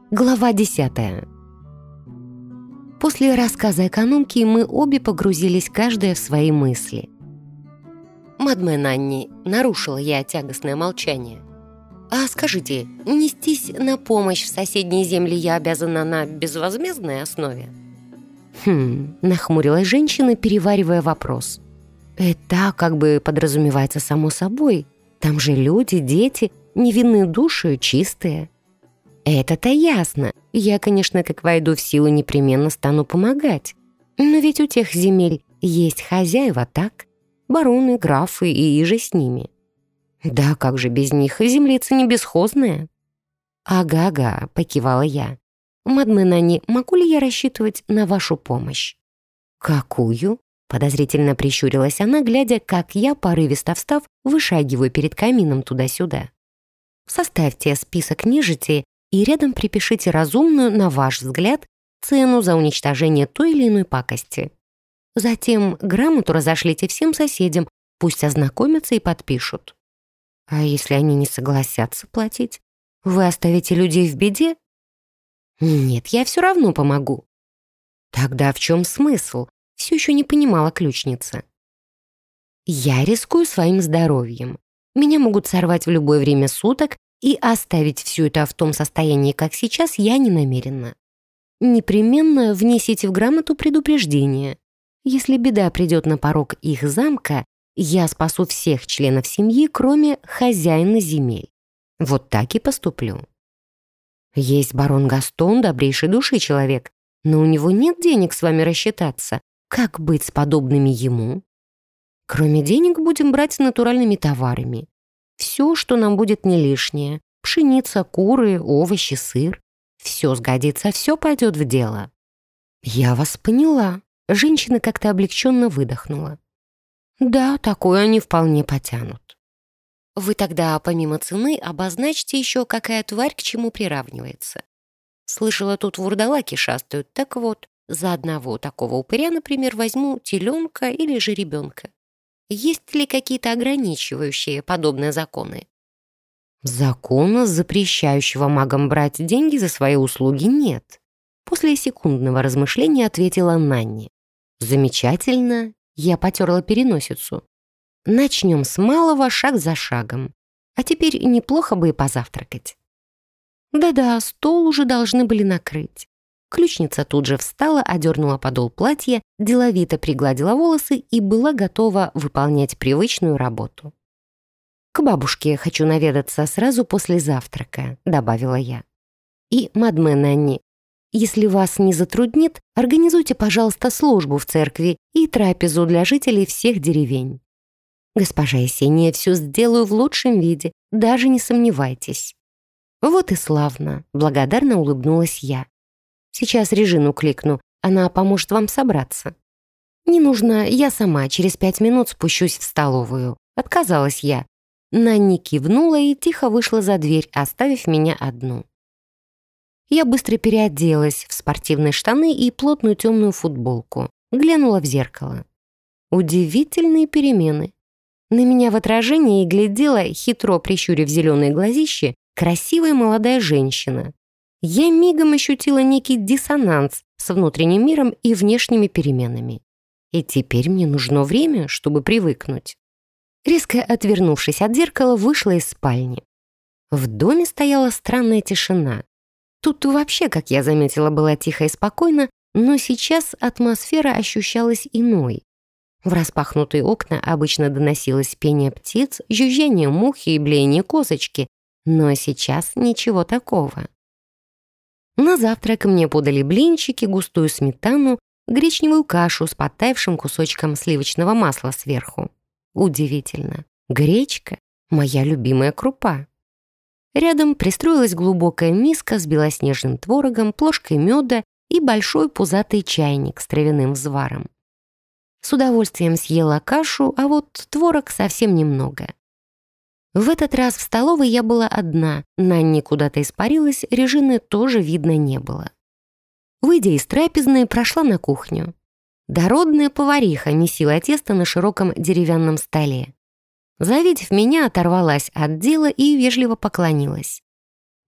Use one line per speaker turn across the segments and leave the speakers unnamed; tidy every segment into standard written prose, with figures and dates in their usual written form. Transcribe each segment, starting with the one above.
Глава 10. После рассказа экономки мы обе погрузились каждая в свои мысли. «Мадмен Анни», — нарушила я тягостное молчание, «а скажите, нестись на помощь в соседние земли я обязана на безвозмездной основе?» Нахмурилась женщина, переваривая вопрос. «Это как бы подразумевается само собой. Там же люди, дети, невинные души, чистые». «Это-то ясно. Я, конечно, как войду в силу, непременно стану помогать. Но ведь у тех земель есть хозяева, так? Бароны, графы и иже с ними. Да как же без них, землица не бесхозная». «Ага-ага», — покивала я. «Мадмен Анни, могу ли я рассчитывать на вашу помощь?» «Какую?» — подозрительно прищурилась она, глядя, как я, порывисто встав, вышагиваю перед камином туда-сюда. «Составьте список нежити и рядом припишите разумную, на ваш взгляд, цену за уничтожение той или иной пакости. Затем грамоту разошлите всем соседям, пусть ознакомятся и подпишут. А если они не согласятся платить? Вы оставите людей в беде? Нет, я все равно помогу». Тогда в чем смысл? Все еще не понимала ключница. Я рискую своим здоровьем. Меня могут сорвать в любое время суток, и оставить все это в том состоянии, как сейчас, я не намерена. Непременно внесите в грамоту предупреждение. Если беда придет на порог их замка, я спасу всех членов семьи, кроме хозяина земель. Вот так и поступлю. Есть барон Гастон, добрейшей души человек, но у него нет денег с вами рассчитаться. Как быть с подобными ему? Кроме денег будем брать натуральными товарами. Все, что нам будет не лишнее. Пшеница, куры, овощи, сыр. Все сгодится, все пойдет в дело». «Я вас поняла». Женщина как-то облегченно выдохнула. «Да, такое они вполне потянут». «Вы тогда, помимо цены, обозначьте еще, какая тварь к чему приравнивается. Слышала, тут вурдалаки шастают. Так вот, за одного такого упыря, например, возьму теленка или жеребенка. Есть ли какие-то ограничивающие подобные законы?» «Закона, запрещающего магам брать деньги за свои услуги, нет», после секундного размышления ответила Нанни. «Замечательно», я потерла переносицу. «Начнем с малого, шаг за шагом. А теперь неплохо бы и позавтракать». Да-да, стол уже должны были накрыть. Ключница тут же встала, одернула подол платья, деловито пригладила волосы и была готова выполнять привычную работу. «К бабушке хочу наведаться сразу после завтрака», — добавила я. «И, мадмен Анни, если вас не затруднит, организуйте, пожалуйста, службу в церкви и трапезу для жителей всех деревень. Госпожа Есения, все сделаю в лучшем виде, даже не сомневайтесь». «Вот и славно», — благодарно улыбнулась я. «Сейчас Режину кликну, она поможет вам собраться». «Не нужно, я сама через 5 минут спущусь в столовую», — отказалась я. Нанни кивнула и тихо вышла за дверь, оставив меня одну. Я быстро переоделась в спортивные штаны и плотную темную футболку, глянула в зеркало. Удивительные перемены. На меня в отражении глядела, хитро прищурив зеленые глазищи, красивая молодая женщина. Я мигом ощутила некий диссонанс с внутренним миром и внешними переменами. И теперь мне нужно время, чтобы привыкнуть. Резко отвернувшись от зеркала, вышла из спальни. В доме стояла странная тишина. Тут вообще, как я заметила, было тихо и спокойно, но сейчас атмосфера ощущалась иной. В распахнутые окна обычно доносилось пение птиц, жужжание мухи и блеяние козочки, но сейчас ничего такого. На завтрак мне подали блинчики, густую сметану, гречневую кашу с подтаявшим кусочком сливочного масла сверху. Удивительно. Гречка — моя любимая крупа. Рядом пристроилась глубокая миска с белоснежным творогом, плошкой меда и большой пузатый чайник с травяным взваром. С удовольствием съела кашу, а вот творог совсем немного. В этот раз в столовой я была одна, Нанни куда-то испарилась, Режины тоже видно не было. Выйдя из трапезной, прошла на кухню. Дородная повариха месила тесто на широком деревянном столе. Завидев меня, оторвалась от дела и вежливо поклонилась.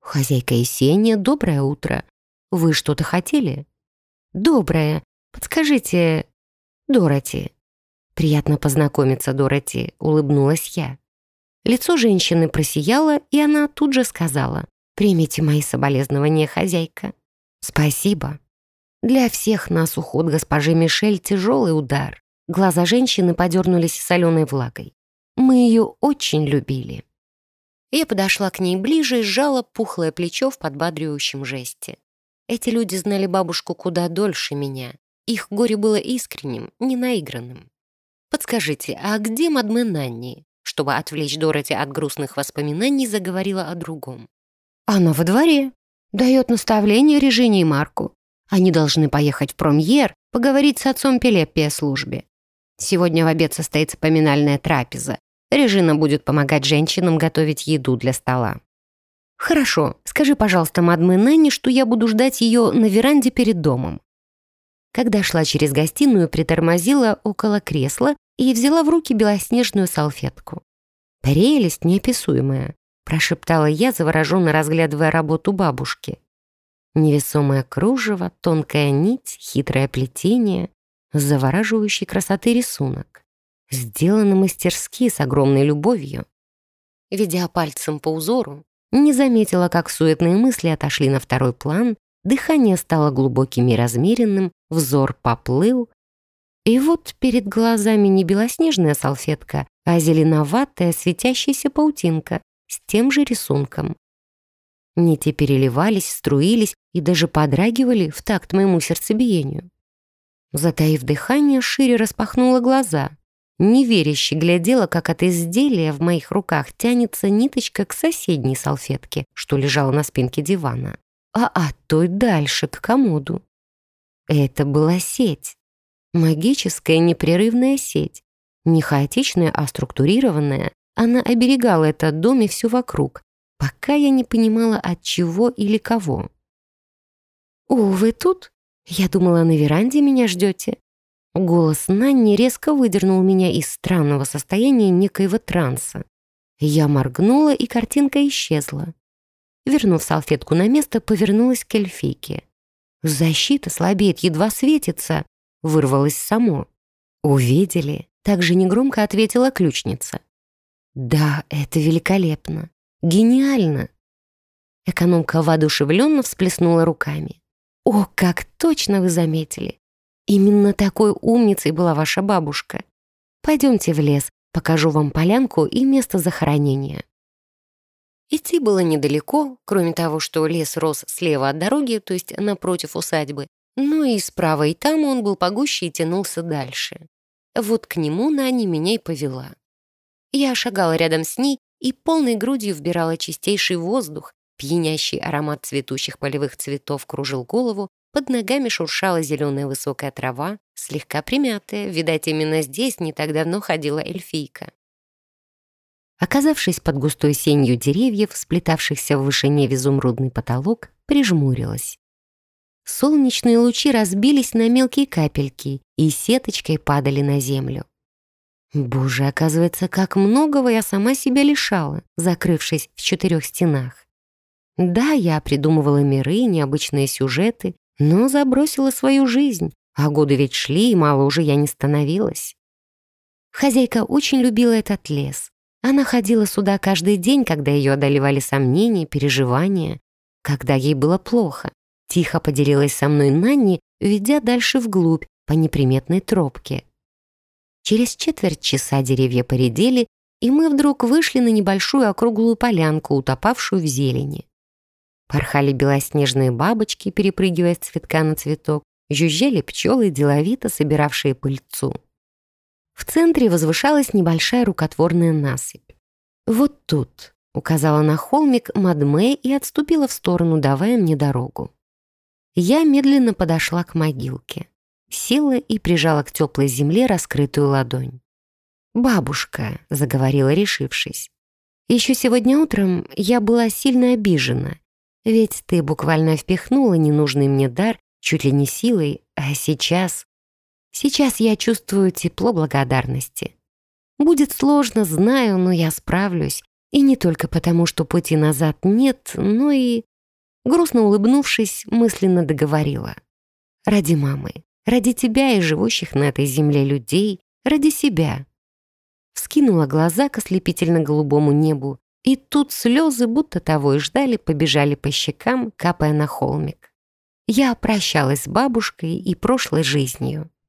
«Хозяйка Есения, доброе утро. Вы что-то хотели?» «Доброе. Подскажите, Дороти». «Приятно познакомиться, Дороти», — улыбнулась я. Лицо женщины просияло, и она тут же сказала: «Примите мои соболезнования, хозяйка». «Спасибо». Для всех нас уход госпожи Мишель — тяжелый удар. Глаза женщины подернулись соленой влагой. Мы ее очень любили. Я подошла к ней ближе и сжала пухлое плечо в подбадривающем жесте. Эти люди знали бабушку куда дольше меня. Их горе было искренним, не наигранным. «Подскажите, а где мадме Нанни?» Чтобы отвлечь Дороти от грустных воспоминаний, заговорила о другом. «Она во дворе. Дает наставление Режине и Марку. Они должны поехать в Промьер, поговорить с отцом Пелеппи о службе. Сегодня в обед состоится поминальная трапеза. Режина будет помогать женщинам готовить еду для стола». «Хорошо. Скажи, пожалуйста, мадме Нанни, что я буду ждать ее на веранде перед домом». Когда шла через гостиную, притормозила около кресла и взяла в руки белоснежную салфетку. «Прелесть неописуемая», — прошептала я, завороженно разглядывая работу бабушки. Невесомое кружево, тонкая нить, хитрое плетение, завораживающей красоты рисунок. Сделано мастерски, с огромной любовью. Ведя пальцем по узору, не заметила, как суетные мысли отошли на второй план, дыхание стало глубоким и размеренным, взор поплыл. И вот перед глазами не белоснежная салфетка, а зеленоватая светящаяся паутинка с тем же рисунком. Нити переливались, струились и даже подрагивали в такт моему сердцебиению. Затаив дыхание, шире распахнула глаза. Неверяще глядела, как от изделия в моих руках тянется ниточка к соседней салфетке, что лежала на спинке дивана, а от той дальше, к комоду. Это была сеть. Магическая непрерывная сеть. Не хаотичная, а структурированная. Она оберегала этот дом и все вокруг, пока я не понимала, от чего или кого. «О, вы тут? Я думала, на веранде меня ждете». Голос Нанни резко выдернул меня из странного состояния некоего транса. Я моргнула, и картинка исчезла. Вернув салфетку на место, повернулась к эльфийке. «Защита слабеет, едва светится», — вырвалось само. «Увидели?» — также негромко ответила ключница. «Да, это великолепно. Гениально!» Экономка воодушевленно всплеснула руками. «О, как точно вы заметили! Именно такой умницей была ваша бабушка. Пойдемте в лес, покажу вам полянку и место захоронения». Идти было недалеко, кроме того, что лес рос слева от дороги, то есть напротив усадьбы, но и справа и там он был погуще и тянулся дальше. Вот к нему Нанни меня и повела. Я шагала рядом с ней и полной грудью вбирала чистейший воздух, пьянящий аромат цветущих полевых цветов кружил голову, под ногами шуршала зеленая высокая трава, слегка примятая, видать, именно здесь не так давно ходила эльфийка. Оказавшись под густой сенью деревьев, сплетавшихся в вышине в изумрудный потолок, прижмурилась. Солнечные лучи разбились на мелкие капельки и сеточкой падали на землю. Боже, оказывается, как многого я сама себя лишала, закрывшись в 4 стенах. Да, я придумывала миры, необычные сюжеты, но забросила свою жизнь, а годы ведь шли, и мало уже я не становилась. Хозяйка очень любила этот лес. Она ходила сюда каждый день, когда ее одолевали сомнения, переживания, когда ей было плохо. Тихо поделилась со мной Нанни, ведя дальше вглубь по неприметной тропке. Через 1/4 часа деревья поредели, и мы вдруг вышли на небольшую округлую полянку, утопавшую в зелени. Порхали белоснежные бабочки, перепрыгивая с цветка на цветок, жужжали пчелы, деловито собиравшие пыльцу. В центре возвышалась небольшая рукотворная насыпь. «Вот тут», — указала на холмик мадме и отступила в сторону, давая мне дорогу. Я медленно подошла к могилке, села и прижала к теплой земле раскрытую ладонь. «Бабушка», — заговорила, решившись, — «еще сегодня утром я была сильно обижена, ведь ты буквально впихнула ненужный мне дар чуть ли не силой, а сейчас я чувствую тепло благодарности. Будет сложно, знаю, но я справлюсь, И не только потому, что пути назад нет, но и, грустно улыбнувшись, мысленно договорила. Ради мамы, ради тебя и живущих на этой земле людей, ради себя. Вскинула глаза к ослепительно-голубому небу, и тут слезы, будто того и ждали, побежали по щекам, капая на холмик. Я прощалась с бабушкой и прошлой жизнью.